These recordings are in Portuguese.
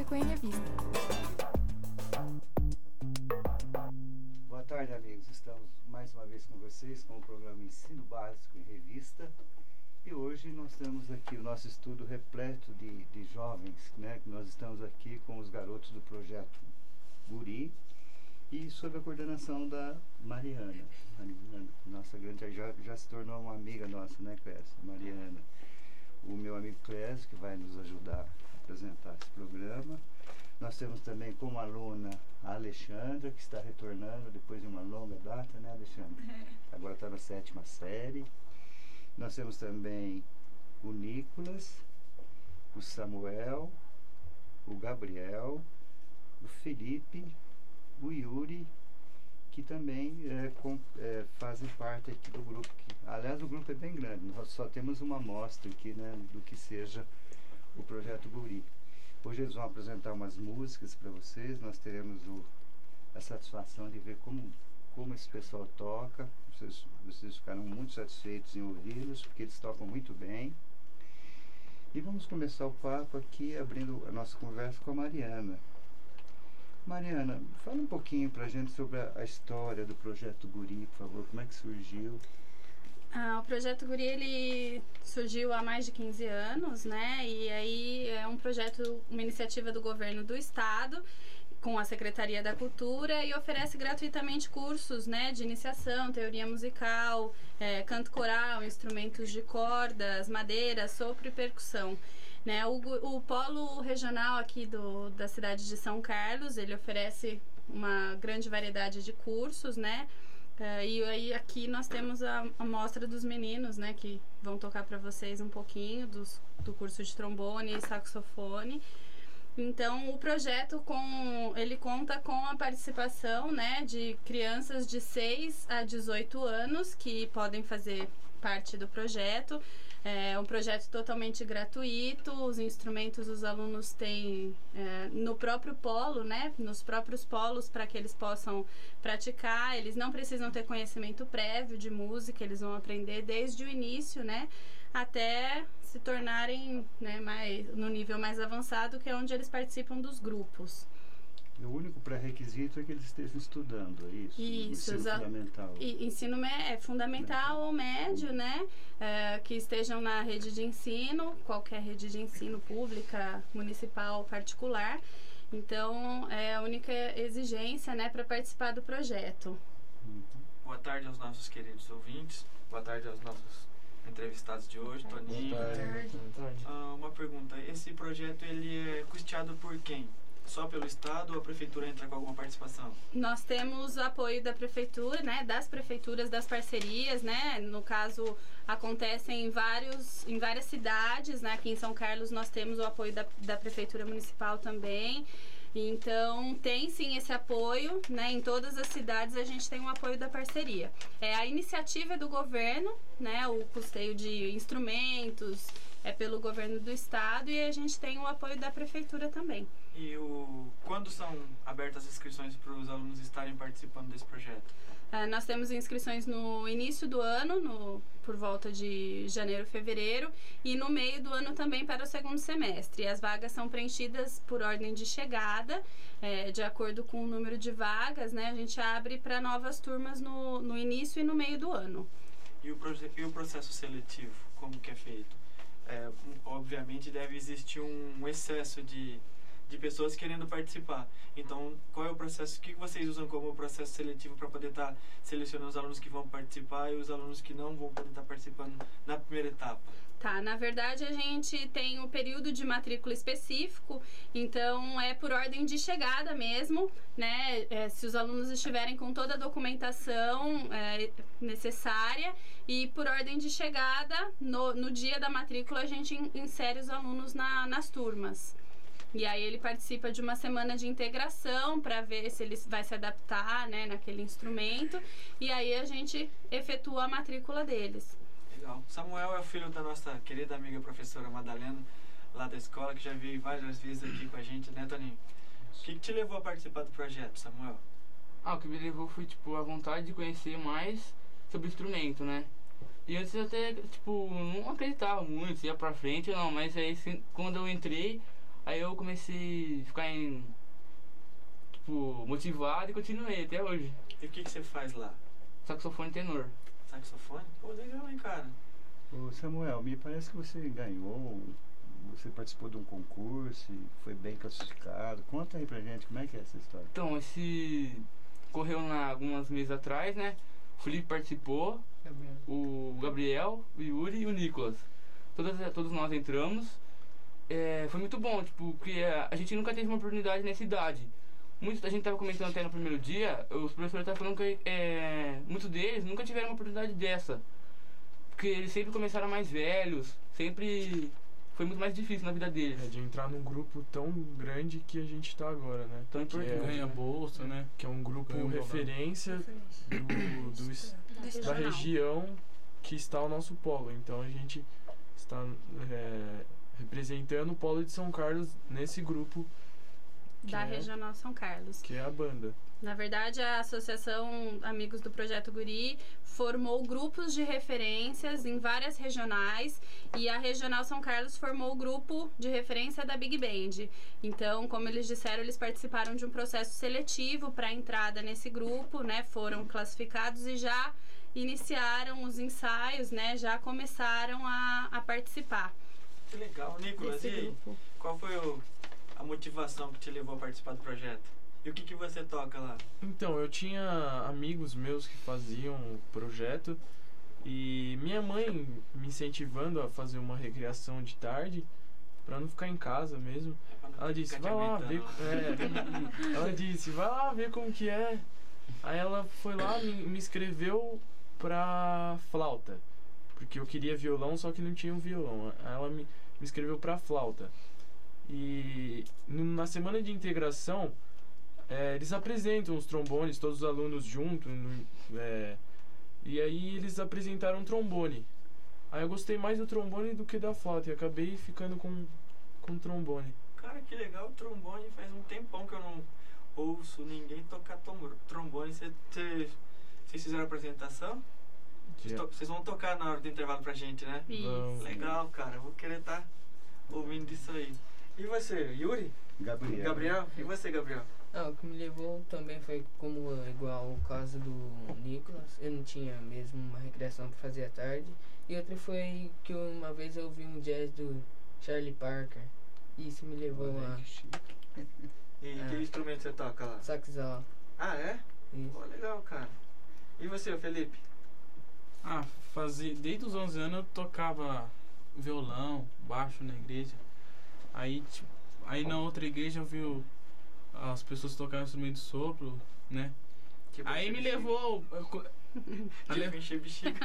Básico em Revista. Boa tarde, amigos. Estamos mais uma vez com vocês com o programa Ensino Básico em Revista. E hoje nós temos aqui o nosso estudo repleto de jovens, né? Nós estamos aqui com os garotos do projeto Guri e sob a coordenação da Mariana. Nossa grande, já se tornou uma amiga nossa, né, Clésio? Mariana. O meu amigo Clésio, que vai nos ajudar a apresentar esse programa. Nós temos também como aluna a Alexandra, que está retornando depois de uma longa data, né, Alexandra? Agora está na 7ª série. Nós temos também o Nicolas, o Samuel, o Gabriel, o Felipe, o Yuri, que também fazem parte aqui do grupo. Aliás, o grupo é bem grande, nós só temos uma amostra aqui, né, do que seja o Projeto Guri. Hoje eles vão apresentar umas músicas para vocês, nós teremos a satisfação de ver como esse pessoal toca. Vocês ficaram muito satisfeitos em ouvi-los, porque eles tocam muito bem. E vamos começar o papo aqui, abrindo a nossa conversa com a Mariana. Mariana, fala um pouquinho pra gente sobre a história do Projeto Guri, por favor, como é que surgiu? O Projeto Guri, ele surgiu há mais de 15 anos, né? E aí é um projeto, uma iniciativa do governo do estado, com a Secretaria da Cultura, e oferece gratuitamente cursos, né, de iniciação, teoria musical, canto coral, instrumentos de cordas, madeira, sopro e percussão. Né, o polo regional aqui da cidade de São Carlos, ele oferece uma grande variedade de cursos, né? E aí aqui nós temos a amostra dos meninos, né, que vão tocar para vocês um pouquinho do curso de trombone e saxofone. Então o projeto ele conta com a participação, né, de crianças de 6 a 18 anos que podem fazer parte do projeto. É um projeto totalmente gratuito, os instrumentos os alunos têm no próprio polo, né, nos próprios polos, para que eles possam praticar. Eles não precisam ter conhecimento prévio de música, eles vão aprender desde o início, né, até se tornarem, né, no nível mais avançado, que é onde eles participam dos grupos. O único pré-requisito é que eles estejam estudando, é isso? Isso, ensino fundamental. Ensino fundamental ou médio, né? Que estejam na rede de ensino, qualquer rede de ensino pública, municipal, particular. Então, é a única exigência, né, para participar do projeto. Boa tarde aos nossos queridos ouvintes. Boa tarde aos nossos entrevistados de hoje, Toninho. Boa tarde. Uma pergunta, esse projeto ele é custeado por quem? Só pelo Estado ou a Prefeitura entra com alguma participação? Nós temos o apoio da Prefeitura, né, das prefeituras, das parcerias, né, no caso acontecem em várias cidades, né, aqui em São Carlos nós temos o apoio da Prefeitura Municipal também. Então tem sim esse apoio, né, em todas as cidades a gente tem o apoio da parceria. A iniciativa é do governo, né, o custeio de instrumentos é pelo governo do estado, e a gente tem o apoio da prefeitura também. E quando são abertas as inscrições para os alunos estarem participando desse projeto? Nós temos inscrições no início do ano, por volta de janeiro, fevereiro, e no meio do ano também para o segundo semestre. As vagas são preenchidas por ordem de chegada, de acordo com o número de vagas, né? A gente abre para novas turmas no início e no meio do ano. E o processo seletivo, como que é feito? Obviamente deve existir um excesso de pessoas querendo participar. Então, qual é o processo? O que vocês usam como processo seletivo para poder estar selecionando os alunos que vão participar e os alunos que não vão poder estar participando na primeira etapa? Tá, na verdade a gente tem o período de matrícula específico, então é por ordem de chegada mesmo, né? Se os alunos estiverem com toda a documentação necessária, e por ordem de chegada, no dia da matrícula a gente insere os alunos nas turmas. E aí ele participa de uma semana de integração para ver se ele vai se adaptar, né, naquele instrumento, e aí a gente efetua a matrícula deles. Legal. Samuel é o filho da nossa querida amiga professora Madalena, lá da escola, que já veio várias vezes aqui com a gente, né, Toninho? O que te levou a participar do projeto, Samuel? O que me levou foi, a vontade de conhecer mais sobre o instrumento, né? E antes eu até, não acreditava muito se ia pra frente ou não, mas aí quando eu entrei, Aí eu comecei a ficar motivado e continuei até hoje. E o que você faz lá? Saxofone tenor. Saxofone? Pô, legal, hein, cara? Ô Samuel, me parece que você ganhou, você participou de um concurso e foi bem classificado. Conta aí pra gente como é que é essa história. Então, esse correu alguns meses atrás, né? O Felipe participou, o Gabriel, o Yuri e o Nicolas. Todos nós entramos. Foi muito bom, porque a gente nunca teve uma oportunidade nessa idade. A gente tava comentando até no primeiro dia, os professores estavam falando que muitos deles nunca tiveram uma oportunidade dessa. Porque eles sempre começaram mais velhos, sempre foi muito mais difícil na vida deles. De entrar num grupo tão grande que a gente tá agora, né? Tão importante. Ganha bolsa, né? Que é um grupo referência da região que está o nosso polo. Então a gente está representando o polo de São Carlos nesse grupo Da Regional São Carlos. que é a banda. Na verdade, a Associação Amigos do Projeto Guri formou grupos de referências em várias regionais e a Regional São Carlos formou o grupo de referência da Big Band. Então, como eles disseram, eles participaram de um processo seletivo para a entrada nesse grupo, né? Foram classificados e já iniciaram os ensaios, né? Já começaram a participar. Que legal. Nicolas, e aí? Qual foi a motivação que te levou a participar do projeto? E o que você toca lá? Então, eu tinha amigos meus que faziam o projeto e minha mãe me incentivando a fazer uma recreação de tarde pra não ficar em casa mesmo. Ela disse, vai lá ver. Ela disse, vai lá ver como que é. Aí ela foi lá, me inscreveu pra flauta, porque eu queria violão, só que não tinha um violão. Aí ela me inscreveu pra flauta. E na semana de integração, eles apresentam os trombones, todos os alunos juntos, e aí eles apresentaram um trombone. Aí eu gostei mais do trombone do que da flauta e acabei ficando com o trombone. Cara, que legal o trombone. Faz um tempão que eu não ouço ninguém tocar trombone. Vocês fizeram a apresentação? Vocês vão tocar na hora do intervalo pra gente, né? Isso. Legal, cara. Eu vou querer estar ouvindo isso aí. E você, Yuri? Gabriel? E você, Gabriel? O que me levou também foi igual o caso do Nicolas. Eu não tinha mesmo uma recreação para fazer à tarde. E outra foi que uma vez eu ouvi um jazz do Charlie Parker. E isso me levou E que instrumento você toca lá? saxofone. Ah, é? Isso. Pô, legal, cara. E você, Felipe? Desde os 11 anos eu tocava violão, baixo na igreja. Aí na outra igreja eu vi as pessoas tocarem instrumento de sopro, né? Tipo Aí me levou... Tipo encher bexiga.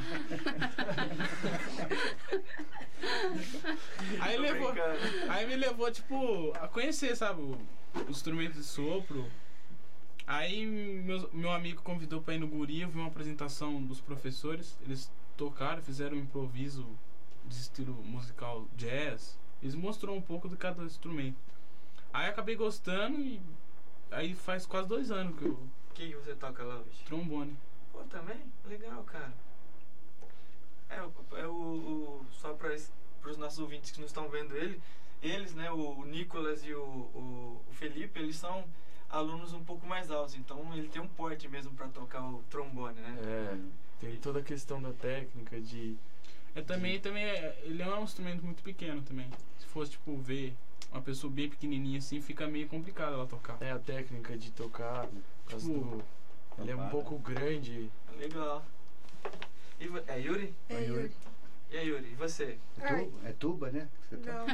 Aí me levou, a conhecer, sabe, o instrumento de sopro. Aí meu amigo convidou pra ir no Guri, eu vi uma apresentação dos professores. Eles tocaram, fizeram um improviso de estilo musical jazz. Eles mostraram um pouco de cada instrumento. Aí acabei gostando e aí faz quase 2 anos que eu... O que você toca lá hoje? Trombone. Pô, também? Legal, cara. Só para os nossos ouvintes que não estão vendo eles, né, o Nicolas e o Felipe, eles são alunos um pouco mais altos, então ele tem um porte mesmo para tocar o trombone, né? Tem toda a questão da técnica de... Ele é um instrumento muito pequeno também. Se fosse, ver uma pessoa bem pequenininha assim, fica meio complicado ela tocar. A técnica de tocar, ele é um pouco grande. Legal. É Yuri? É Yuri. E aí, Yuri, e você? É tuba, né? Você toca?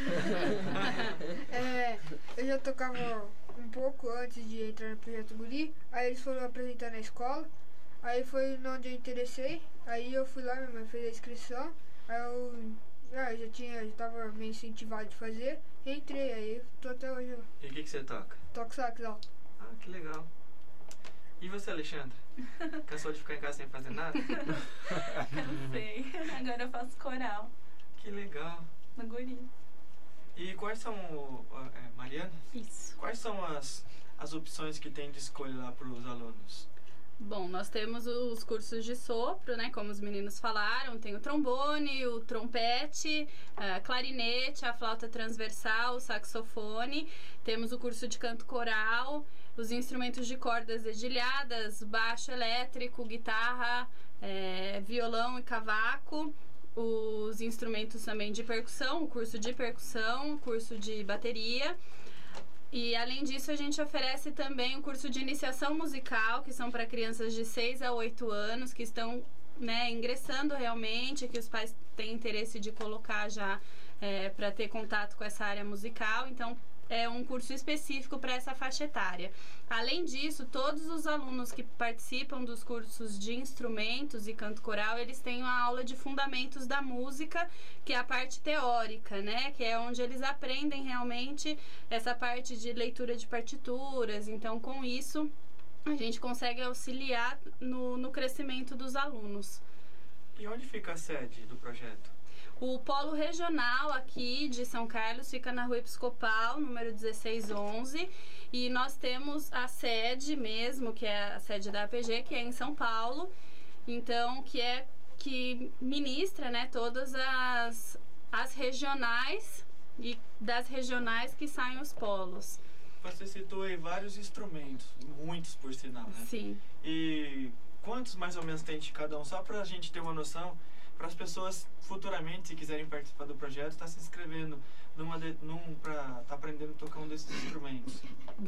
Não. Eu já tocava um pouco antes de entrar no Projeto Guri. Aí eles foram apresentar na escola. Aí foi onde eu interessei. Aí eu fui lá, minha mãe fez a inscrição. Aí eu já tava meio incentivado de fazer. Entrei, aí tô até hoje. E o que você toca? Toco sax alto. Ah, que legal. E você, Alexandre? Cansou de ficar em casa sem fazer nada? Cansei. Agora eu faço coral Que legal. no Guri. E quais são, Mariana? Isso. Quais são as opções que tem de escolha lá para os alunos? Bom, nós temos os cursos de sopro, né? Como os meninos falaram, tem o trombone, o trompete, clarinete, a flauta transversal, o saxofone. Temos o curso de canto coral, os instrumentos de cordas dedilhadas, baixo elétrico, guitarra, violão e cavaco. Os instrumentos também de percussão, o curso de percussão, o curso de bateria. E além disso, a gente oferece também o curso de iniciação musical, que são para crianças de 6 a 8 anos, que estão, né, ingressando realmente, que os pais têm interesse de colocar já para ter contato com essa área musical. Então, é um curso específico para essa faixa etária. Além disso, todos os alunos que participam dos cursos de instrumentos e canto coral, eles têm uma aula de fundamentos da música, que é a parte teórica, né? Que é onde eles aprendem realmente essa parte de leitura de partituras. Então, com isso, a gente consegue auxiliar no crescimento dos alunos. E onde fica a sede do projeto? O polo regional aqui de São Carlos fica na Rua Episcopal, número 1611, e nós temos a sede mesmo, que é a sede da APG, que é em São Paulo, então que ministra, né, todas as regionais, e das regionais que saem os polos. Você citou aí vários instrumentos, muitos por sinal, né? Sim. E quantos mais ou menos tem de cada um? Só pra gente ter uma noção, para as pessoas futuramente, se quiserem participar do projeto, estar se inscrevendo para estar aprendendo a tocar um desses instrumentos.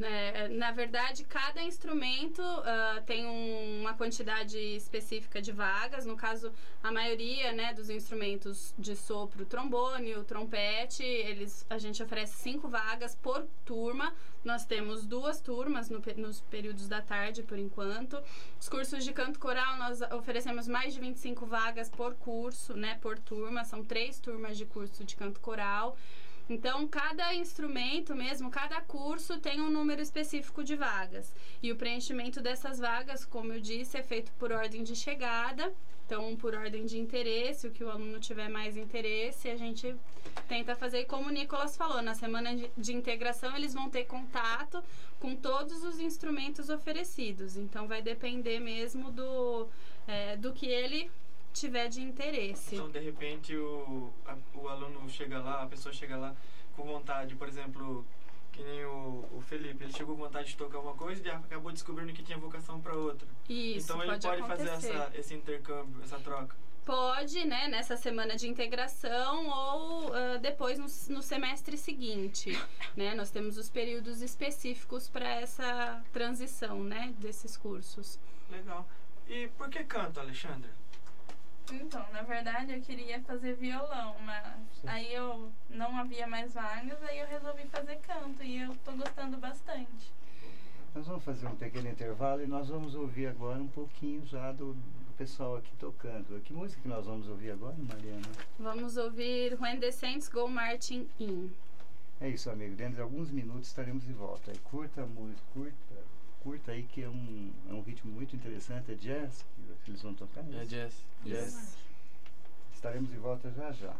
Na verdade, cada instrumento tem uma quantidade específica de vagas. No caso, a maioria, né, dos instrumentos de sopro, o trombone, o trompete, a gente oferece 5 vagas por turma. Nós temos 2 turmas nos períodos da tarde, por enquanto. Os cursos de canto coral, nós oferecemos mais de 25 vagas por curso, né, por turma. São 3 turmas de curso de canto coral. Então, cada instrumento mesmo, cada curso tem um número específico de vagas. E o preenchimento dessas vagas, como eu disse, é feito por ordem de chegada. Então, por ordem de interesse, o que o aluno tiver mais interesse, a gente tenta fazer. E como o Nicolas falou, na semana de integração, eles vão ter contato com todos os instrumentos oferecidos. Então, vai depender mesmo do que ele tiver de interesse. Então, de repente, o aluno chega lá, a pessoa chega lá com vontade, por exemplo, que nem o Felipe, ele chegou com vontade de tocar uma coisa e acabou descobrindo que tinha vocação para outra. Isso, então, ele pode acontecer. fazer esse intercâmbio, essa troca. Pode, né, nessa semana de integração ou depois no semestre seguinte, né? Nós temos os períodos específicos para essa transição, né, desses cursos. Legal. E por que canto, Alexandra? Então, na verdade, eu queria fazer violão, mas aí eu não havia mais vagas, aí eu resolvi fazer canto e eu tô gostando bastante. Nós vamos fazer um pequeno intervalo e nós vamos ouvir agora um pouquinho já do pessoal aqui tocando. Que música que nós vamos ouvir agora, Mariana? Vamos ouvir When the Saints Go Marching In. É isso, amigo. Dentro de alguns minutos estaremos de volta. Curta a música, curta aí, que é um ritmo muito interessante. É jazz que eles vão tocar? É jazz. Yes. Estaremos de volta já já.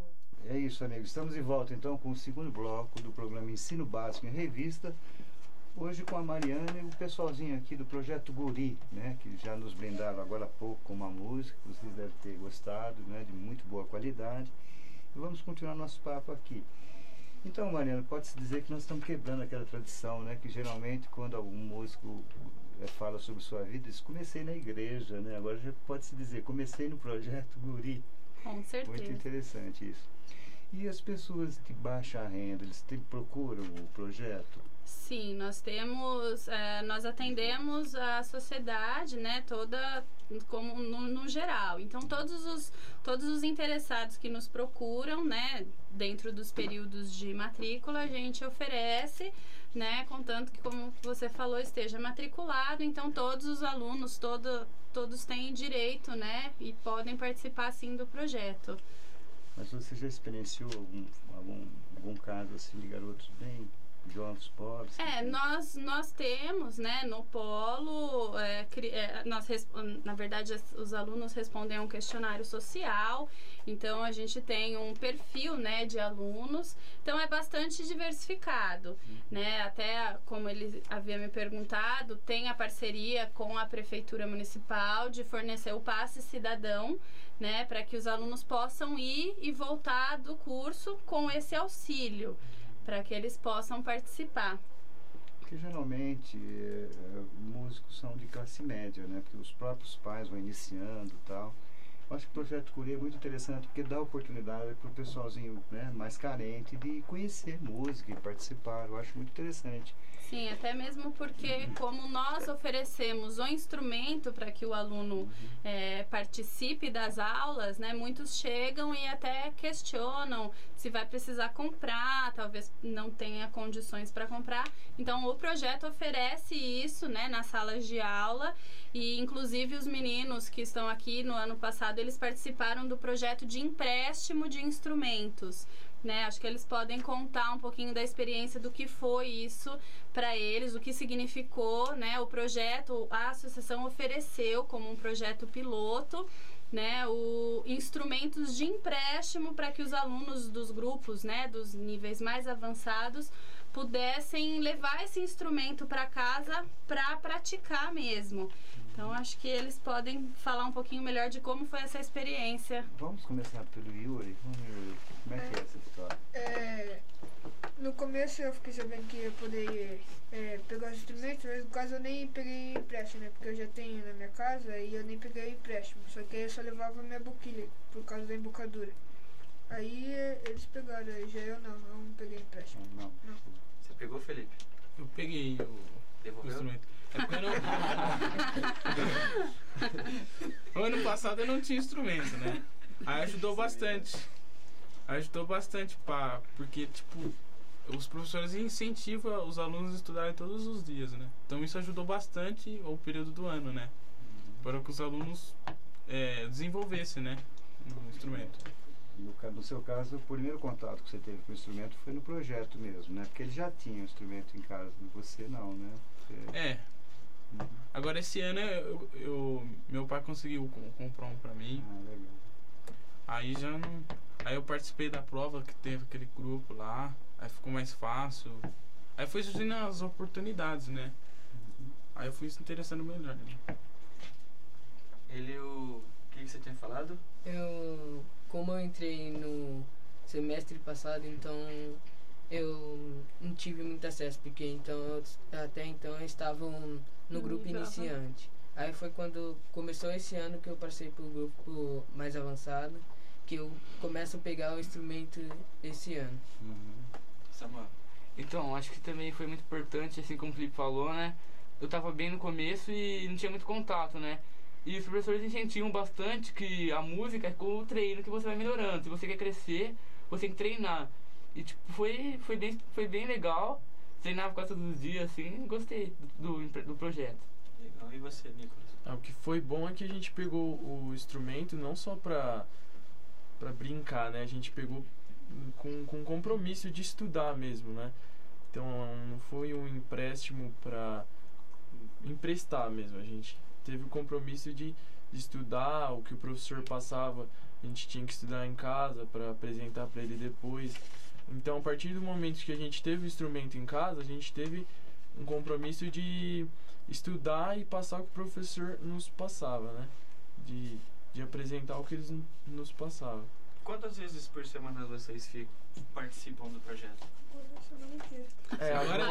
Amigos, estamos de volta então com o segundo bloco do programa Ensino Básico em Revista. Hoje com a Mariana e o pessoalzinho aqui do Projeto Guri, né, que já nos brindaram agora há pouco com uma música, vocês devem ter gostado, né, de muito boa qualidade. E vamos continuar nosso papo aqui. Então, Mariana, pode-se dizer que nós estamos quebrando aquela tradição, né, que geralmente quando algum músico fala sobre sua vida, diz, comecei na igreja, né, agora já pode-se dizer, comecei no Projeto Guri. Com certeza. Muito interessante isso. E as pessoas de baixa renda, eles procuram o projeto? Sim, nós temos, nós atendemos a sociedade, né, toda como no geral. Então todos os interessados que nos procuram, né, dentro dos períodos de matrícula, a gente oferece, né, contanto que, como você falou, esteja matriculado. Então todos os alunos, todos têm direito, né, e podem participar sim do projeto. Mas você já experienciou algum caso assim de garotos bem jovens, pobres? Nós temos, né, no polo, na verdade os alunos respondem a um questionário social, então a gente tem um perfil, né, de alunos, então é bastante diversificado, né, até como ele havia me perguntado, tem a parceria com a Prefeitura Municipal de fornecer o passe cidadão, né, para que os alunos possam ir e voltar do curso com esse auxílio, para que eles possam participar. Porque geralmente músicos são de classe média, né? Porque os próprios pais vão iniciando e tal. Eu acho que o Projeto Guri é muito interessante porque dá oportunidade para o pessoalzinho, né, mais carente de conhecer música e participar. Eu acho muito interessante. Sim, até mesmo porque como nós oferecemos o instrumento para que o aluno participe das aulas, né, muitos chegam e até questionam se vai precisar comprar, talvez não tenha condições para comprar. Então o projeto oferece isso, né, nas salas de aula, e inclusive os meninos que estão aqui no ano passado, eles participaram do projeto de empréstimo de instrumentos. Né, acho que eles podem contar um pouquinho da experiência do que foi isso para eles, o que significou, né, o projeto. A associação ofereceu como um projeto piloto, né, instrumentos de empréstimo para que os alunos dos grupos, né, dos níveis mais avançados pudessem levar esse instrumento para casa para praticar mesmo. Então acho que eles podem falar um pouquinho melhor de como foi essa experiência. Vamos começar pelo Yuri. Yuri, como é que é essa história? No começo eu fiquei sabendo que ia poder pegar os instrumentos, mas no caso eu nem peguei empréstimo, né? Porque eu já tenho na minha casa e eu nem peguei empréstimo. Só que aí eu só levava minha boquilha por causa da embocadura. Aí eles pegaram, já eu não peguei empréstimo. Não. Você pegou, Felipe? Eu peguei o instrumento. É porque o ano passado eu não tinha instrumento, né? Aí ajudou bastante. Porque, tipo, os professores incentivam os alunos a estudarem todos os dias, né? Então isso ajudou bastante o período do ano, né? Para que os alunos desenvolvessem, né, no instrumento. No seu caso, o primeiro contato que você teve com o instrumento foi no projeto mesmo, né? Porque ele já tinha o instrumento em casa, você não, né? Agora esse ano meu pai conseguiu comprar um pra mim. Legal. Aí já não. Aí eu participei da prova que teve aquele grupo lá. Aí ficou mais fácil. Aí foi surgindo as oportunidades, né? Aí eu fui se interessando melhor. Né? O que você tinha falado? Como eu entrei no semestre passado, então eu não tive muito acesso, porque até então eu estava no grupo iniciante. Aí foi quando começou esse ano que eu passei pro grupo mais avançado, que eu começo a pegar o instrumento esse ano. Samuel. Então, acho que também foi muito importante, assim como o Felipe falou, né? Eu tava bem no começo e não tinha muito contato, né? E os professores incentivam bastante que a música é como o treino que você vai melhorando. Se você quer crescer, você tem que treinar. E tipo, foi bem legal. Treinava quase todos os dias, assim, gostei do projeto. Legal. E você, Nicolas? O que foi bom é que a gente pegou o instrumento não só pra brincar, né? A gente pegou com compromisso de estudar mesmo, né? Então não foi um empréstimo pra emprestar mesmo. A gente teve o compromisso de estudar o que o professor passava. A gente tinha que estudar em casa para apresentar para ele depois. Então, a partir do momento que a gente teve o instrumento em casa, a gente teve um compromisso de estudar e passar o que o professor nos passava, né? De apresentar o que eles nos passavam. Quantas vezes por semana vocês participam do projeto? Agora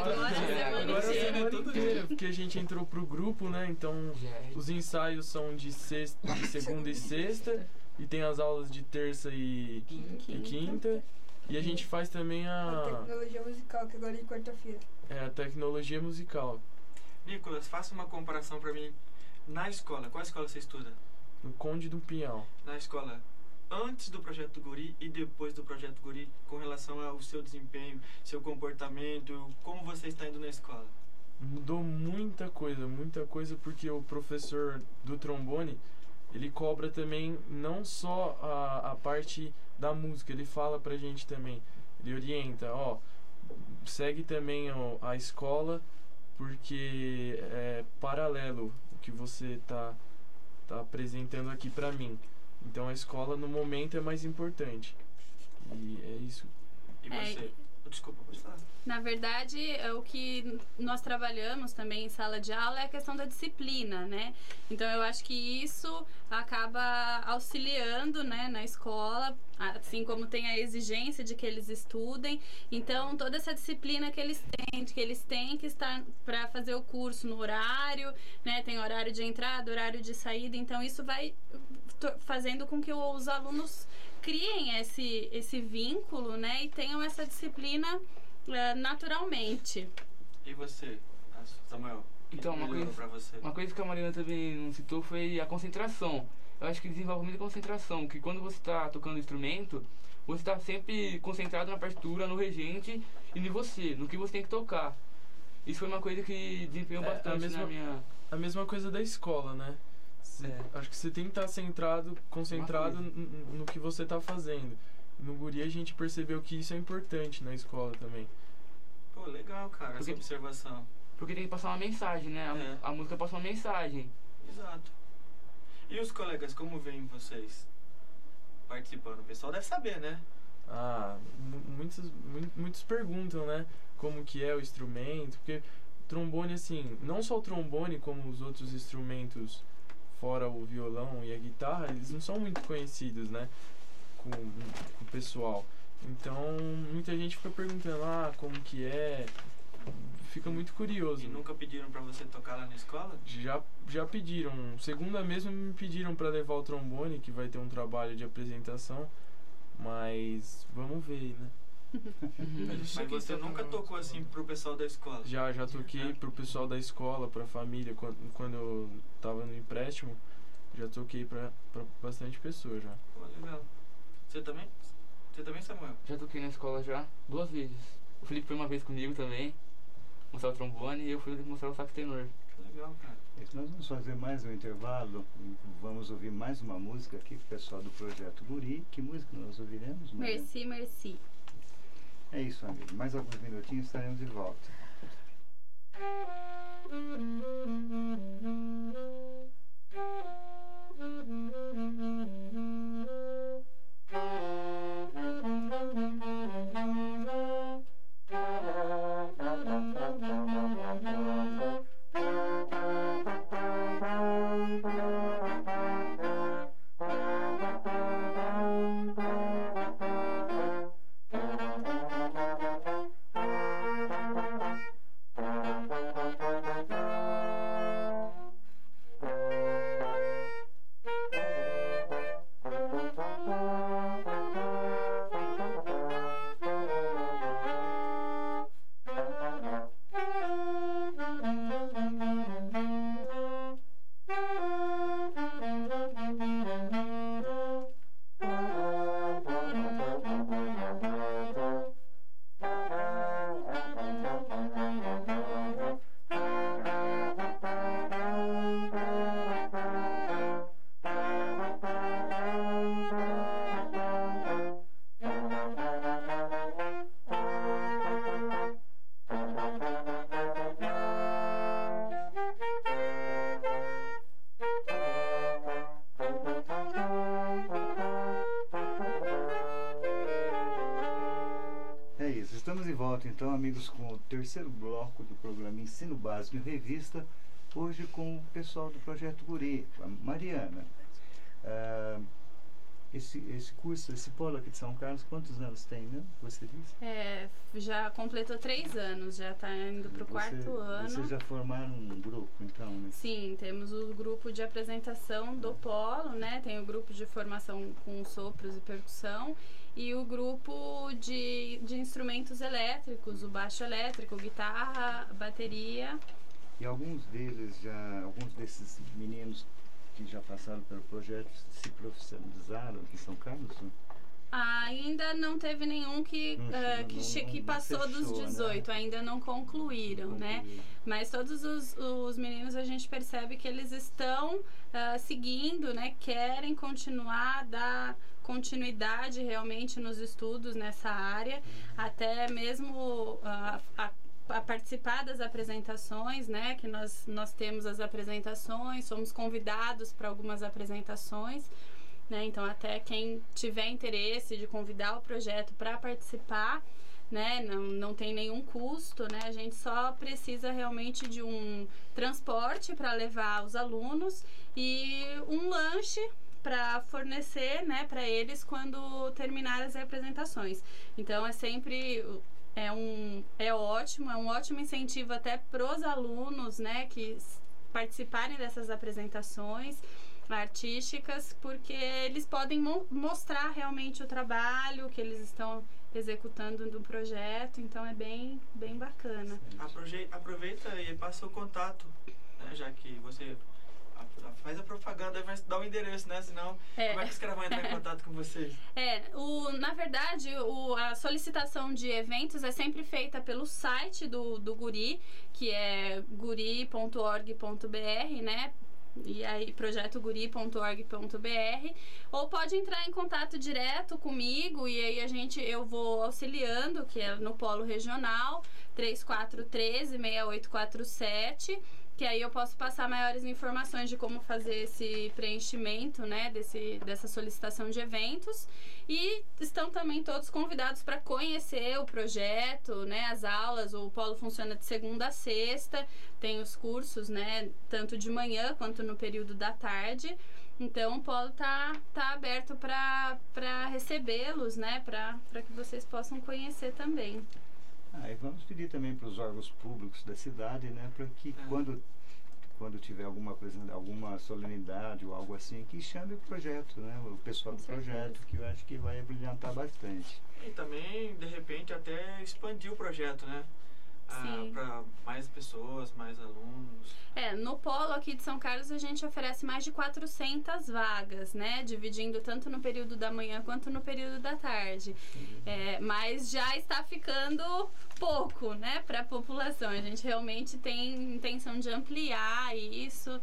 semana é todo dia, porque a gente entrou pro grupo, né? Então os ensaios são de segunda e sexta, e tem as aulas de terça e quinta. E a gente faz também A tecnologia musical, que agora é de quarta-feira. a tecnologia musical. Nicolas, faça uma comparação pra mim. Na escola, qual escola você estuda? No Conde do Pinhal. Na escola, antes do Projeto Guri e depois do Projeto Guri, com relação ao seu desempenho, seu comportamento, como você está indo na escola? Mudou muita coisa, porque o professor do trombone, ele cobra também não só a parte da música, ele fala pra gente também, ele orienta, segue também a escola, porque é paralelo o que você tá apresentando aqui pra mim. Então a escola no momento é mais importante. E é isso. E você? Desculpa, pode falar. Na verdade, o que nós trabalhamos também em sala de aula é a questão da disciplina, né? Então eu acho que isso acaba auxiliando, né, na escola, assim como tem a exigência de que eles estudem. Então toda essa disciplina que eles têm que estar para fazer o curso no horário, né? Tem horário de entrada, horário de saída. Então isso vai fazendo com que os alunos criem esse vínculo, né? E tenham essa disciplina naturalmente. E você, Samuel? Então, uma coisa que a Marina também não citou foi a concentração. Eu acho que desenvolve muita concentração, que quando você está tocando instrumento, você está sempre concentrado na partitura, no regente e em você, no que você tem que tocar. Isso foi uma coisa que desempenhou bastante na minha... A mesma coisa da escola, né? Acho que você tem que estar concentrado no que você está fazendo. No Guri a gente percebeu que isso é importante na escola também. Pô, legal, cara, essa observação. Porque tem que passar uma mensagem, né? A música passa uma mensagem. Exato. E os colegas, como veem vocês participando? O pessoal deve saber, né? Muitos perguntam, né? Como que é o instrumento. Porque o trombone, assim, não só o trombone, como os outros instrumentos, fora o violão e a guitarra, eles não são muito conhecidos, né? Com o pessoal. Então, muita gente fica perguntando, como que é... Fica muito curioso. E nunca pediram pra você tocar lá na escola? Já pediram. Segunda mesmo me pediram pra levar o trombone, que vai ter um trabalho de apresentação. Mas vamos ver, né? Mas você nunca tocou assim pro pessoal da escola? Já toquei pro pessoal da escola, pra família. Quando eu tava no empréstimo, já toquei pra bastante pessoa já. Pô, legal. Você também? Você também, Samuel? Já toquei na escola já, 2 vezes. O Felipe foi uma vez comigo também, mostrar o trombone, e eu fui mostrar o sax tenor. Que legal, cara. Nós vamos fazer mais um intervalo, vamos ouvir mais uma música aqui com o pessoal do Projeto Guri. Que música nós ouviremos? Merci, merci. É isso, amigo. Mais alguns minutinhos estaremos de volta. volta então, amigos, com o terceiro bloco do programa Ensino Básico em Revista, hoje com o pessoal do Projeto Guri. A Mariana, esse curso, esse polo aqui de São Carlos, quantos anos tem, né? Você disse? Já completou 3 anos, já está indo para o 4º ano. Vocês já formaram um grupo, então, né? Sim, temos o grupo de apresentação do polo, né? Tem o grupo de formação com sopros e percussão e o grupo de instrumentos elétricos, o baixo elétrico, guitarra, bateria. E alguns desses meninos que já passaram pelo projeto se profissionalizaram aqui em São Carlos? Ainda não teve nenhum que passou fechou, dos 18, né? Ainda não concluíram, né? Mas todos os meninos a gente percebe que eles estão seguindo, né? Querem continuar, dar continuidade realmente nos estudos nessa área, até mesmo a participar das apresentações, né? Que nós temos as apresentações, somos convidados para algumas apresentações, né? Então até quem tiver interesse de convidar o projeto para participar, né? Não tem nenhum custo, né? A gente só precisa realmente de um transporte para levar os alunos e um lanche para fornecer, né, para eles quando terminar as apresentações. Então é sempre é ótimo, é um ótimo incentivo até pros alunos, né, que participarem dessas apresentações artísticas, porque eles podem mostrar realmente o trabalho que eles estão executando do projeto, então é bem bacana. Aproveita e passa o contato, né, já que você faz a propaganda, vai dar o endereço, né? Senão, como é que os caras vão entrar em contato com vocês? Na verdade, a solicitação de eventos é sempre feita pelo site do Guri, que é guri.org.br, né? E aí, projetoguri.org.br, ou pode entrar em contato direto comigo e aí eu vou auxiliando, que é no Polo Regional 3413-6847, que aí eu posso passar maiores informações de como fazer esse preenchimento, né, dessa solicitação de eventos. E estão também todos convidados para conhecer o projeto, né, as aulas. O Polo funciona de segunda a sexta, tem os cursos, né, tanto de manhã quanto no período da tarde. Então o Polo tá aberto para recebê-los, né, para que vocês possam conhecer também. E vamos pedir também para os órgãos públicos da cidade, né, para que quando tiver alguma solenidade ou algo assim, que chame o projeto, né, o pessoal do projeto, que eu acho que vai brilhantar bastante. E também, de repente, até expandir o projeto, né? Para mais pessoas, mais alunos. No Polo aqui de São Carlos a gente oferece mais de 400 vagas, né? Dividindo tanto no período da manhã quanto no período da tarde. Mas já está ficando pouco, né? Para a população. A gente realmente tem intenção de ampliar isso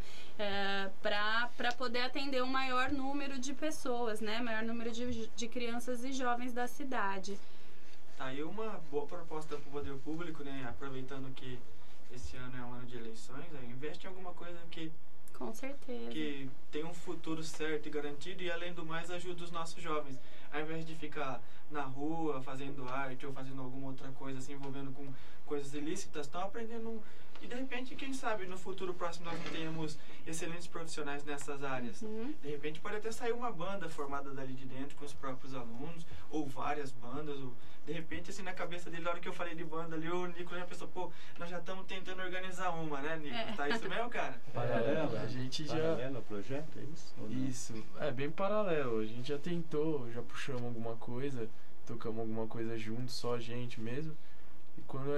para poder atender um maior número de pessoas, né? Maior número de crianças e jovens da cidade. Aí uma boa proposta para o poder público, né? Aproveitando que esse ano é um ano de eleições, investe em alguma coisa que com certeza que tem um futuro certo e garantido e além do mais ajuda os nossos jovens, ao invés de ficar na rua fazendo arte ou fazendo alguma outra coisa se envolvendo com coisas ilícitas, estão aprendendo e de repente, quem sabe, no futuro próximo nós não tenhamos excelentes profissionais nessas áreas. De repente pode até sair uma banda formada dali de dentro com os próprios alunos, ou várias bandas, ou de repente, assim, na cabeça dele, na hora que eu falei de banda ali, o Nicolas já pensou, nós já estamos tentando organizar uma, né, Nicolas? Tá isso mesmo, cara? Paralelo, a gente paralelo ao projeto, é isso? Isso, bem paralelo. A gente já tentou, já puxamos alguma coisa, tocamos alguma coisa junto, só a gente mesmo. E quando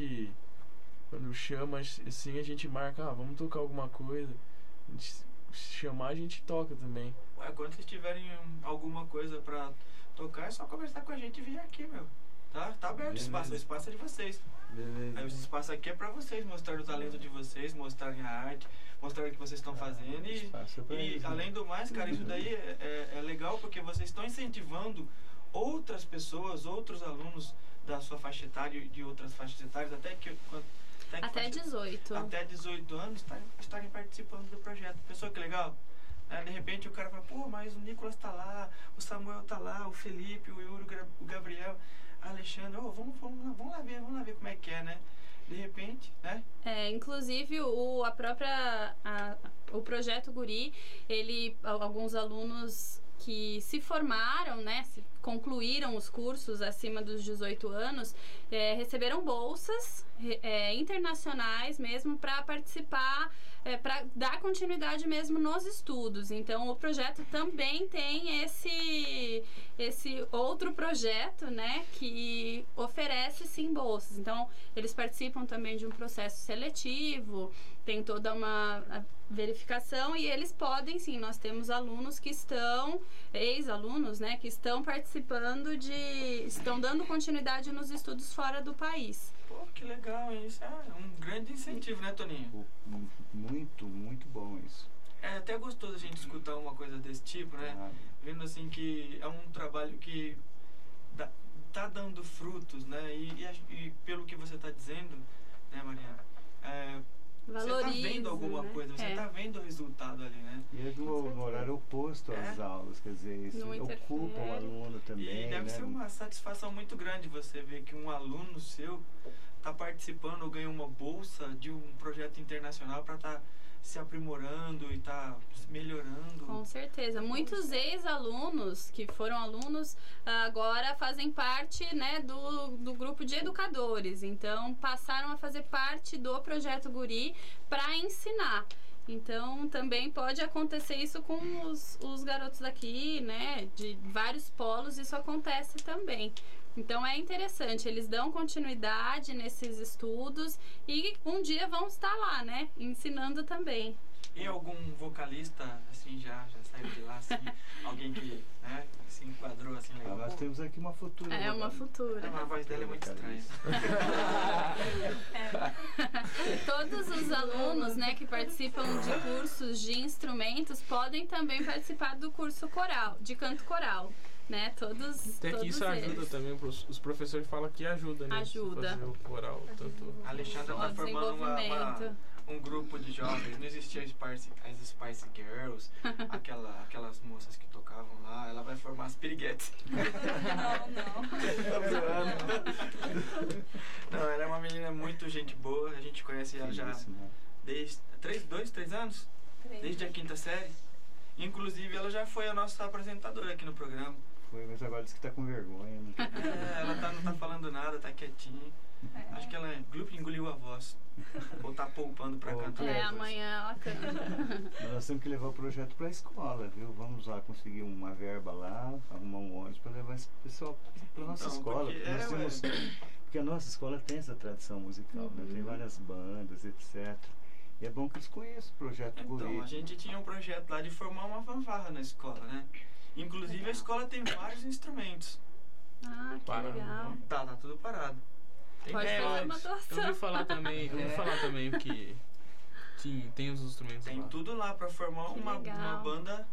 chama, assim, a gente marca, vamos tocar alguma coisa. Se chamar, a gente toca também. Quando vocês tiverem alguma coisa pra tocar, é só conversar com a gente e vir aqui, meu. Tá aberto o espaço é de vocês. Beleza. Aí o espaço aqui é pra vocês, mostrar o talento de vocês, mostrarem a arte, mostrar o que vocês estão fazendo. E além do mais, cara, isso daí é legal porque vocês estão incentivando outras pessoas, outros alunos da sua faixa etária e de outras faixas etárias, até 18. Até 18 anos estarem participando do projeto. Pessoal, que legal. De repente o cara fala, mas o Nicolas tá lá, o Samuel tá lá, o Felipe, o Yuri, o Gabriel. Alexandre, vamos lá ver como é que é, né? De repente, né? Inclusive o projeto Guri, alguns alunos que se formaram, né, concluíram os cursos acima dos 18 anos, receberam bolsas internacionais mesmo para participar, para dar continuidade mesmo nos estudos. Então o projeto também tem esse outro projeto, né, que oferece sim bolsas. Então eles participam também de um processo seletivo, tem toda uma verificação e eles podem sim, nós temos alunos que estão, ex-alunos, né, que estão participando estão dando continuidade nos estudos fora do país. Pô, que legal, isso é um grande incentivo, né, Toninho? Muito, muito bom isso. É até gostoso a gente escutar uma coisa desse tipo, né? Vendo assim que é um trabalho que tá dando frutos, né? E pelo que você tá dizendo, né, Mariana? Valoriza, você tá vendo alguma coisa, você tá vendo o resultado ali, né? E é no horário oposto às aulas, quer dizer, isso ocupa o aluno também. E deve ser uma satisfação muito grande você ver que um aluno seu tá participando ou ganhou uma bolsa de um projeto internacional para estar se aprimorando e tá melhorando. Com certeza. Muitos ex-alunos que foram alunos agora fazem parte, né, do grupo de educadores. Então, passaram a fazer parte do projeto Guri para ensinar. Então, também pode acontecer isso com os garotos daqui, né, de vários polos, isso acontece também. Então, é interessante, eles dão continuidade nesses estudos e um dia vão estar lá, né, ensinando também. E algum vocalista, assim, já saiu de lá, assim, alguém que, né, se enquadrou, assim, legal? Nós temos aqui uma futura. Uma futura. A voz dela é muito estranha. Todos os alunos, né, que participam de cursos de instrumentos podem também participar do curso coral, de canto coral. Né? Até que isso ajuda eles. Também, os professores falam que ajuda, né? Ajuda. Fazer o coral, tanto... A Alexandra tá formando um grupo de jovens, não existia as Spice Girls, aquelas moças que tocavam lá, ela vai formar as piriguetes. Não, ela é uma menina muito gente boa, a gente conhece ela já desde 3 anos? Desde a 5ª série. Inclusive, ela já foi a nossa apresentadora aqui no programa. Foi, mas agora disse que tá com vergonha. Né? Ela não tá falando nada, tá quietinha. Acho que ela engoliu a voz. Ou tá poupando pra cantar. Amanhã ela canta. Nós temos que levar o projeto pra escola, viu? Vamos lá conseguir uma verba lá, arrumar um ônibus pra levar esse pessoal pra nossa escola. Porque a nossa escola tem essa tradição musical, né? Tem várias bandas, etc. E é bom que eles conheçam o projeto Guri. Então, a gente tinha um projeto lá de formar uma fanfarra na escola, né? Inclusive, a escola tem vários instrumentos. Ah, que legal. Tá tudo parado. Pode fazer uma doação. Eu ouvi falar também que tem os instrumentos tem lá. Tudo lá pra formar uma banda.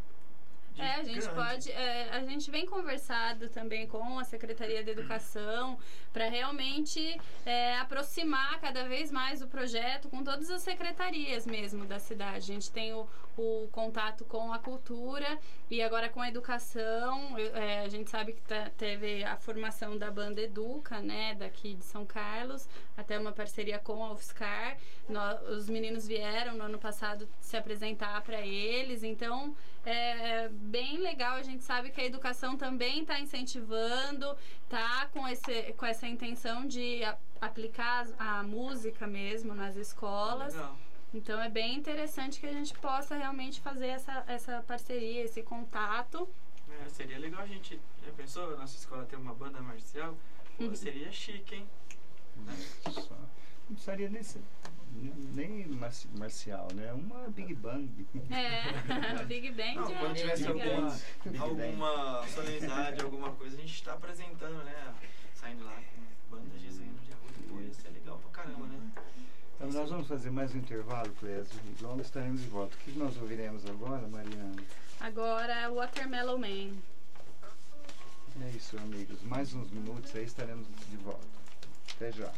A gente vem conversado também com a Secretaria de Educação para realmente aproximar cada vez mais o projeto com todas as secretarias mesmo da cidade. A gente tem o contato com a cultura e agora com a educação. A gente sabe que teve a formação da banda Educa, né, daqui de São Carlos, até uma parceria com a UFSCar. Os meninos vieram no ano passado se apresentar para eles, então é bem legal. A gente sabe que a educação também está incentivando, tá com essa intenção de aplicar a música mesmo nas escolas. Legal. Então é bem interessante que a gente possa realmente fazer essa parceria, esse contato. Seria legal a gente, já pensou, a nossa escola ter uma banda marcial? Pô, seria chique, hein? Não precisaria nem marcial, né? Uma Big Bang. Big Bang. Não, quando tivesse alguma solenidade, alguma coisa, a gente está apresentando, né? Saindo lá com bandas dizendo de arroz. Isso é legal pra caramba, né? Então nós vamos fazer mais um intervalo, Clésio, e logo estaremos de volta. O que nós ouviremos agora, Mariana? Agora, Watermelon Man. É isso, amigos. Mais uns minutos aí estaremos de volta. Até já.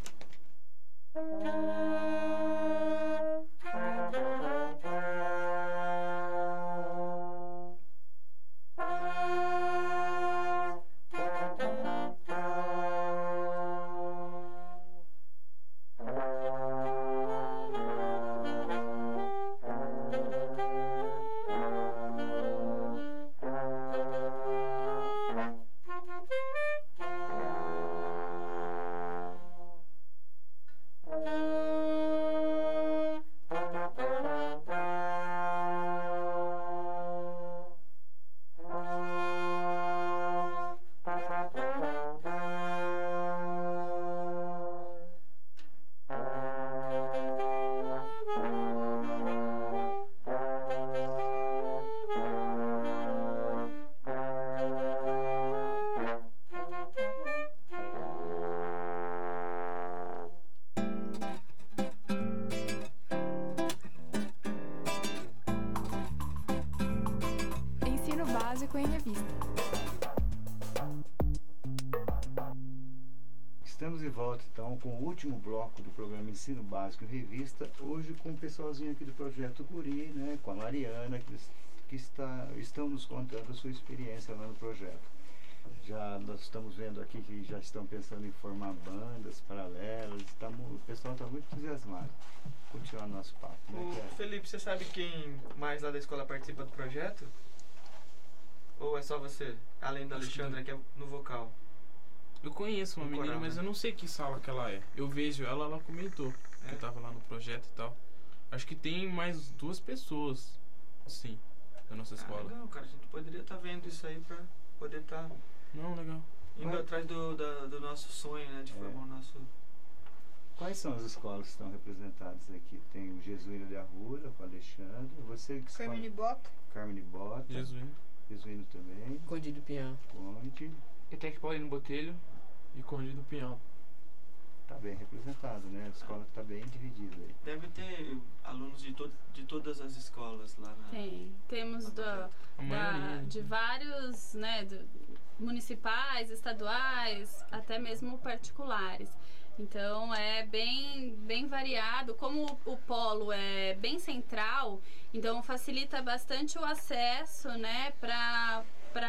Básico em Revista. Estamos de volta então com o último bloco do programa Ensino Básico em Revista, hoje com o pessoalzinho aqui do Projeto Guri, né, com a Mariana, que estão nos contando a sua experiência lá no projeto. Já nós estamos vendo aqui que já estão pensando em formar bandas paralelas, o pessoal está muito entusiasmado. Continuar nosso papo. Né, Felipe, você sabe quem mais lá da escola participa do projeto? Ou é só você, além da Alexandra, que é no vocal? Eu conheço uma menina, mas eu não sei que sala que ela é. Eu vejo ela comentou que tava lá no projeto e tal. Acho que tem mais 2 pessoas, sim, da nossa escola. Legal, cara. A gente poderia estar vendo isso aí pra poder estar legal. Indo atrás do nosso sonho, né? De formar o nosso... Quais são as escolas que estão representadas aqui? Tem o Jesuíno de Arruda, com o Alexandre. Você que Carmine Bota. Carmine Bota. Jesuíno também. Conde do Pinhal. Conde. ETEC Paulino Botelho. E Conde do Pinhal. Tá bem representado, né? A escola tá bem dividida aí. Deve ter alunos de todas as escolas lá na... Temos de vários, né, municipais, estaduais, até mesmo particulares. Então é bem variado. Como o polo é bem central, então facilita bastante o acesso, né, para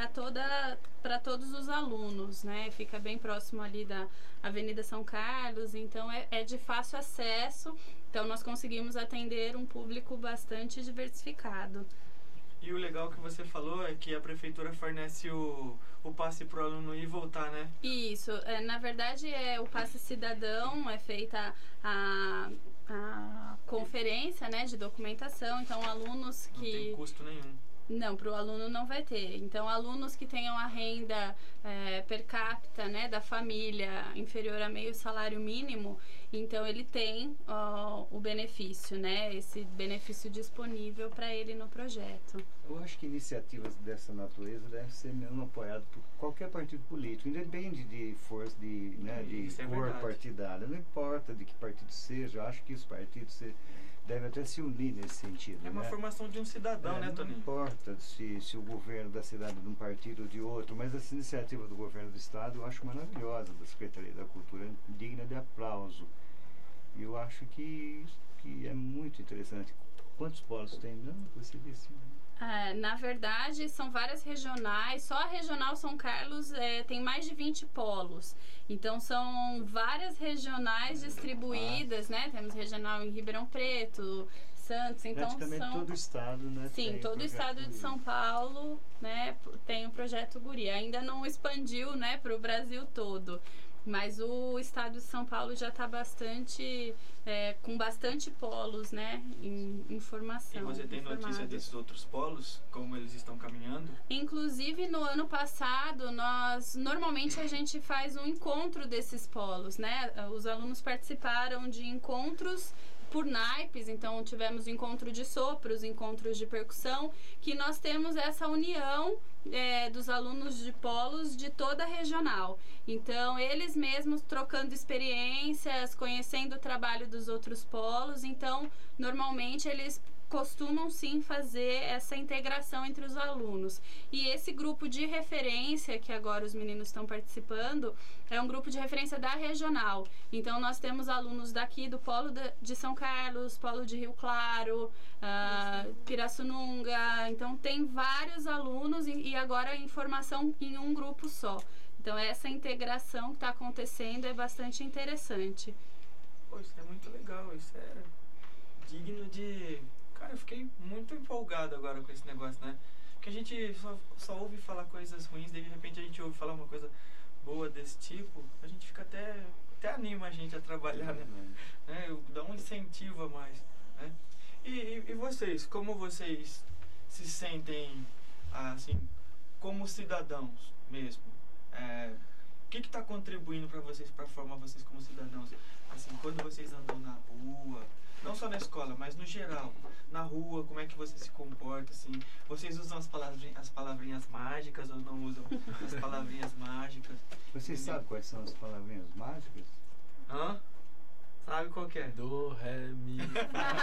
todos os alunos, né? Fica bem próximo ali da Avenida São Carlos, então é de fácil acesso. Então nós conseguimos atender um público bastante diversificado. E o legal que você falou é que a prefeitura fornece o passe para o aluno ir e voltar, né? Isso, na verdade o passe cidadão, é feita a conferência, né, de documentação, então alunos que... Não tem custo nenhum. Não, para o aluno não vai ter. Então, alunos que tenham a renda per capita, né, da família inferior a meio salário mínimo, então ele tem o benefício, né, esse benefício disponível para ele no projeto. Eu acho que iniciativas dessa natureza devem ser mesmo apoiadas por qualquer partido político, independente de força, de cor partidária. Não importa de que partido seja, eu acho que os partidos devem até se unir nesse sentido. É uma formação de um cidadão, né, Toninho? Não importa se o governo da cidade é de um partido ou de outro, mas essa iniciativa do governo do estado eu acho maravilhosa, da Secretaria da Cultura, digna de aplauso. E eu acho que é muito interessante. Quantos polos tem? Não, você disse. Na verdade, são várias regionais. Só a Regional São Carlos tem mais de 20 polos. Então, são várias regionais distribuídas, né? Temos regional em Ribeirão Preto, Santos. Então, praticamente todo o estado, né? Sim, todo o estado de São Paulo, né, tem o Projeto Guri. Ainda não expandiu, né, para o Brasil todo. Mas o estado de São Paulo já está com bastante polos, né, em formação. E você tem notícia desses outros polos, como eles estão caminhando? Inclusive, no ano passado, normalmente a gente faz um encontro desses polos, né? Os alunos participaram de encontros por naipes, então tivemos encontro de sopros, encontros de percussão, que nós temos essa união dos alunos de polos de toda a regional. Então, eles mesmos trocando experiências, conhecendo o trabalho dos outros polos. Então, normalmente eles costumam sim fazer essa integração entre os alunos. E esse grupo de referência que agora os meninos estão participando é um grupo de referência da regional. Então nós temos alunos daqui do polo de São Carlos, polo de Rio Claro, Pirassununga. Então tem vários alunos e agora em formação em um grupo só. Então essa integração que está acontecendo é bastante interessante. Pô, isso é muito legal, isso é digno de... Cara, eu fiquei muito empolgado agora com esse negócio, né? Porque a gente só ouve falar coisas ruins, de repente a gente ouve falar uma coisa boa desse tipo, a gente fica até anima a gente a trabalhar, né? Dá um incentivo a mais, né? E vocês, como vocês se sentem, assim, como cidadãos mesmo? O que está contribuindo para vocês, para formar vocês como cidadãos? Assim, quando vocês andam na rua, não só na escola, mas no geral, na rua, como é que você se comporta, assim? Vocês usam as palavrinhas mágicas ou não usam as palavrinhas mágicas? Vocês sabem quais são as palavrinhas mágicas? Hã? Sabe qual que é? Do, ré, mi,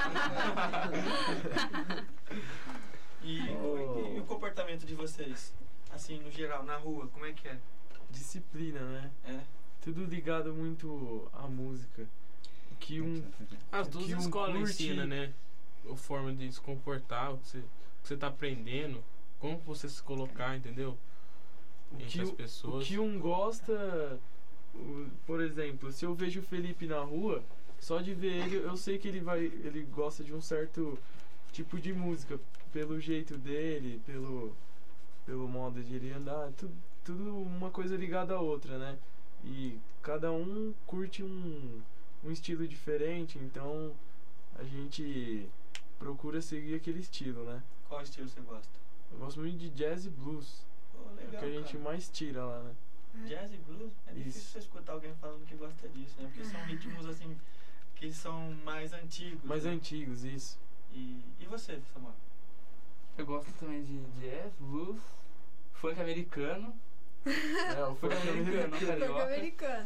e o comportamento de vocês? assim, no geral, na rua, como é que é? Disciplina, né? É. Tudo ligado muito à música. Que As duas que escolas curte- ensinam, né? A forma de se comportar, o que você tá aprendendo, como você se colocar, entendeu? Entre as o pessoas. que um gosta, por exemplo, se eu vejo o Felipe na rua, só de ver ele, eu sei que ele gosta de um certo tipo de música, pelo jeito dele, pelo modo de ele andar, tudo uma coisa ligada à outra, né? E cada um curte um estilo diferente, então a gente procura seguir aquele estilo, né? Qual estilo você gosta? Eu gosto muito de jazz e blues, Pô, é o legal, que a gente cara. mais tira lá, né? Jazz e blues? É difícil Isso. você escutar alguém falando que gosta disso, né? Porque são ritmos, assim, que são mais antigos. Mais né? antigos, isso. E você, Samuel? Eu gosto também de jazz, blues, funk americano. É, o Funk funk americano, Funk carioca. americano.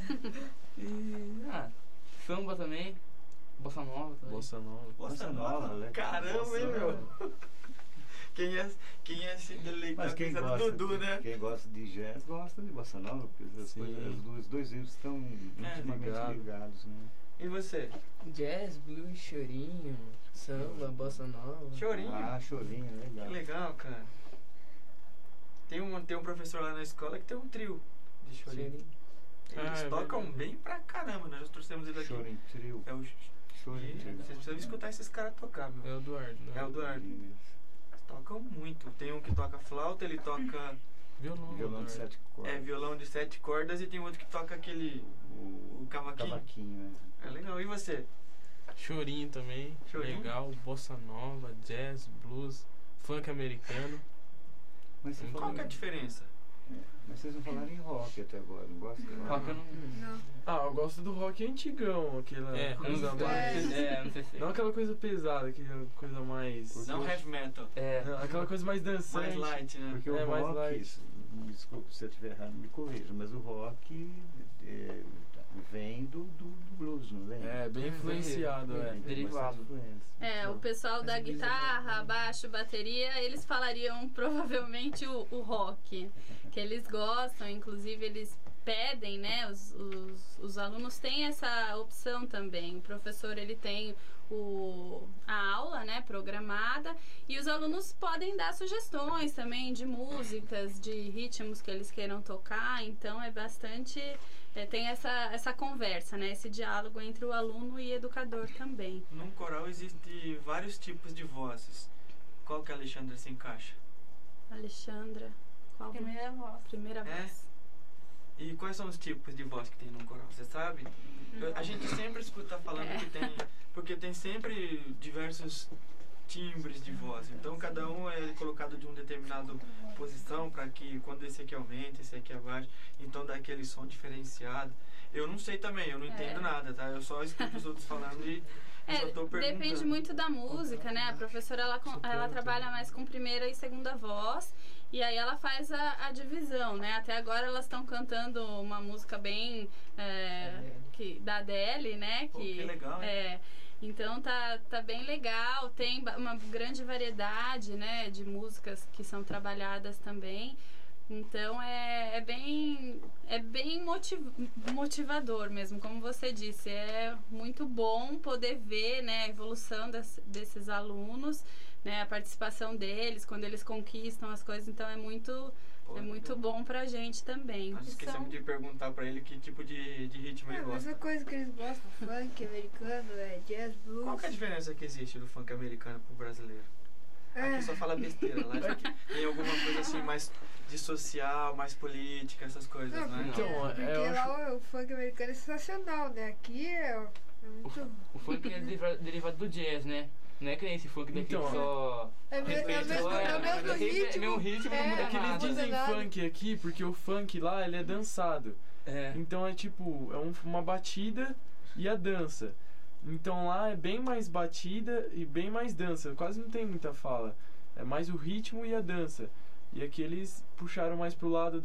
E. Samba também. Bossa nova também. Bossa nova. Bossa Nova, Nova? legal. Caramba, Bossa hein, meu? Nova. Quem ia se deleitar Mas com quem essa do gosta, Dudu, né? quem gosta de jazz gosta de bossa nova, porque as Sim. coisas, os dois livros estão intimamente ligado. ligados, né? E você? Jazz, blues, chorinho, samba, bossa nova. Chorinho? Ah, chorinho, legal. Que legal, cara. Tem um professor lá na escola que tem um trio de chorinho. Chorinho. Eles Ah, é tocam verdade. bem pra caramba, nós já trouxemos ele aqui. Chorinho trio. É o... Chorinho trio. Vocês precisam escutar esses caras tocar, meu. É o Eduardo, né? É o Eduardo. Isso. Tocam muito. Tem um que toca flauta, ele toca Violão. Violão de Eduardo. 7 cordas. violão de 7 cordas e tem outro que toca aquele o cavaquinho. Cavaquinho, né? É legal. E você? Chorinho também. Chorinho? Legal. Bossa nova, jazz, blues, funk americano. Mas, você Qual Qual falou- que é a diferença? mas vocês não falaram em rock até agora, não gostam de rock? Rock eu não. Não. Ah, eu gosto do rock antigão, aquela É, coisa não- mais. Não sei se. Não aquela coisa pesada, aquela coisa mais. Não heavy metal. Não, aquela coisa mais dançante. Mais light, né? Porque É, o mais rock, light. me desculpe se eu estiver errado, me corrija, mas o rock vem do blues, não vem? É, bem influenciado, Tem é. bastante Derivado. influência. O pessoal da Mas guitarra, baixo, bateria, eles falariam provavelmente o rock, que eles gostam, inclusive eles pedem, né? Os alunos têm essa opção também. O professor ele tem a aula, né, programada, e os alunos podem dar sugestões também de músicas, de ritmos que eles queiram tocar. Então é bastante tem essa conversa, né, esse diálogo entre o aluno e educador também. Num coral existe vários tipos de vozes. Qual que a Alexandra se encaixa? Alexandra, qual Primeira voz. primeira É? voz? E quais são os tipos de voz que tem num coral? Você sabe? A gente sempre escuta falando que tem... Porque tem sempre diversos timbres de voz. Então cada um é colocado de uma determinada posição para que quando esse aqui aumenta, esse aqui abaixa. Então dá aquele som diferenciado. Eu não sei também, eu não entendo nada, tá? Eu só escuto os outros falando e só tô perguntando. Depende muito da música, né? A professora ela trabalha mais com primeira e segunda voz. E aí ela faz a divisão, né? Até agora elas estão cantando uma música bem da Adele, né? Pô, que legal, hein? Então tá bem legal, tem uma grande variedade, né, de músicas que são trabalhadas também. Então é bem motivador mesmo, como você disse. É muito bom poder ver, né, a evolução desses alunos, né, a participação deles, quando eles conquistam as coisas. Então é muito bom pra gente também. Nós esquecemos de perguntar pra ele que tipo de ritmo É ele a gosta. mesma coisa que eles gostam, funk americano, jazz, blues. Qual que é a diferença que existe do funk americano pro brasileiro? Aqui só fala besteira, lá tem alguma coisa assim mais de social, mais política, essas coisas, Não, né? porque, Então, porque eu lá o funk americano é sensacional, né? Aqui é muito... O funk é derivado do jazz, né? Não é que nem esse funk daqui Então, que só. É o mesmo ritmo. É mesmo ritmo, não muda É que eles nada. dizem nada. funk aqui porque o funk lá ele é dançado. Então é tipo, uma batida e a dança. Então lá é bem mais batida e bem mais dança. Quase não tem muita fala. É mais o ritmo e a dança. E aqui eles puxaram mais pro lado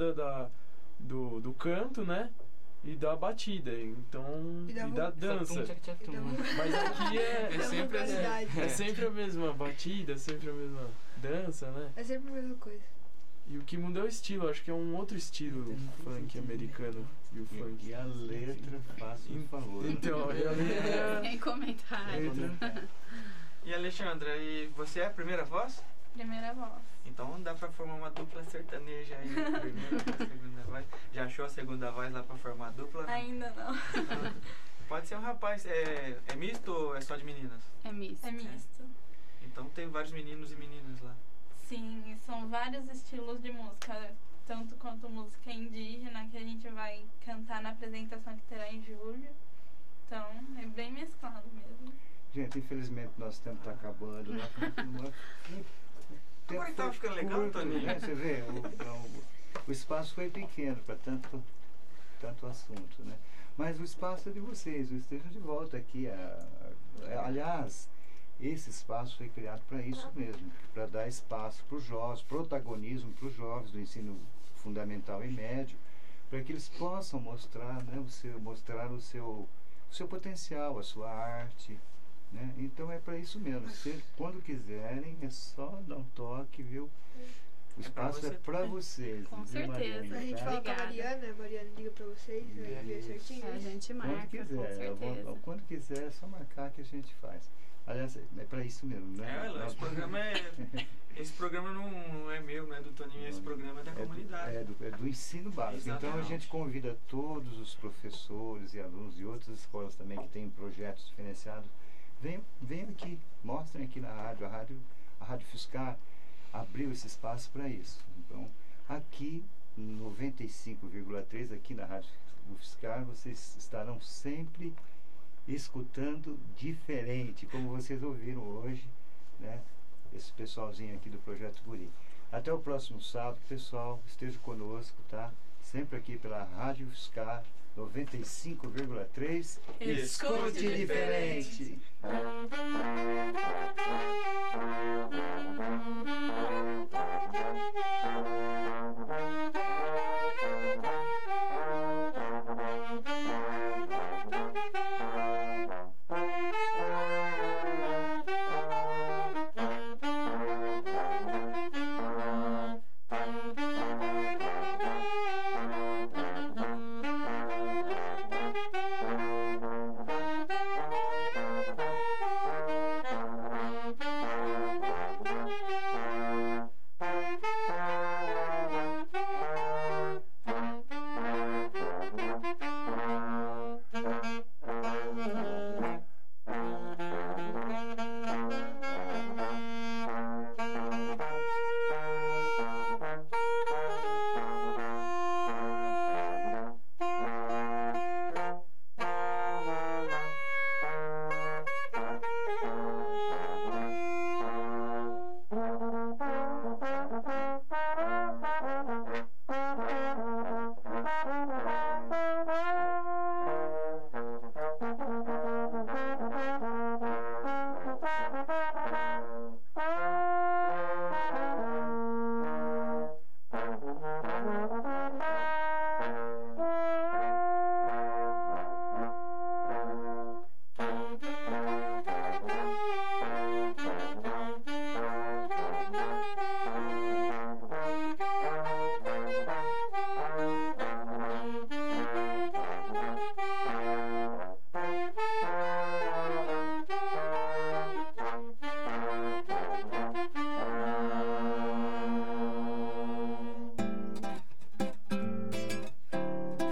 do canto, né? E da batida. Então. E da da dança. Mas aqui É sempre assim. vulgaridade. É sempre a mesma batida, sempre a mesma dança, né? É sempre a mesma coisa. E o que muda é o estilo, acho que é um outro estilo funk americano e o funk. E a letra, faça um favor. Então, e a letra... Sem comentário. E Alexandra, e você é a primeira voz? Primeira voz. Então dá pra formar uma dupla sertaneja aí. Primeira voz, segunda voz. Já achou a segunda voz lá pra formar a dupla? Ainda não. Pode ser um rapaz. É misto ou é só de meninas? É misto. É misto. Então tem vários meninos e meninas lá. Sim, e são vários estilos de música, tanto quanto música indígena, que a gente vai cantar na apresentação que terá em julho. Então, é bem mesclado mesmo. Gente, infelizmente nosso tempo está acabando. Agora que tá ficando legal, Toninho. Né? Você vê, o espaço foi pequeno para tanto assunto, né? Mas o espaço é de vocês, estejam de volta aqui. Aliás, esse espaço foi criado para isso mesmo, para dar espaço para os jovens, protagonismo para os jovens do ensino fundamental e médio, para que eles possam mostrar, né, mostrar o seu potencial, a sua arte, né? Então é para isso mesmo. Quando quiserem, é só dar um toque, viu? O espaço é para vocês. Com certeza. Mariana, A gente tá? fala com a Obrigada. Mariana, a Mariana liga pra vocês, vai ver certinho. A gente marca, Quando com quiser, certeza. quando quiser, é só marcar que a gente faz. Aliás, é para isso mesmo, né? Esse programa não é meu, não é do Toninho, esse programa é da comunidade. É do ensino básico. Exatamente. Então a gente convida todos os professores e alunos de outras escolas também que têm projetos diferenciados. Venham aqui, mostrem aqui na rádio. A Rádio Fiscar abriu esse espaço para isso. Então, aqui, 95,3, aqui na Rádio Fiscar, vocês estarão sempre escutando diferente, como vocês ouviram hoje, né? Esse pessoalzinho aqui do Projeto Guri. Até o próximo sábado, pessoal, esteja conosco, tá? Sempre aqui pela Rádio Fiscar 95,3. Escute diferente!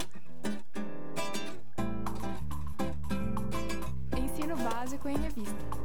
Ensino Básico em Revista.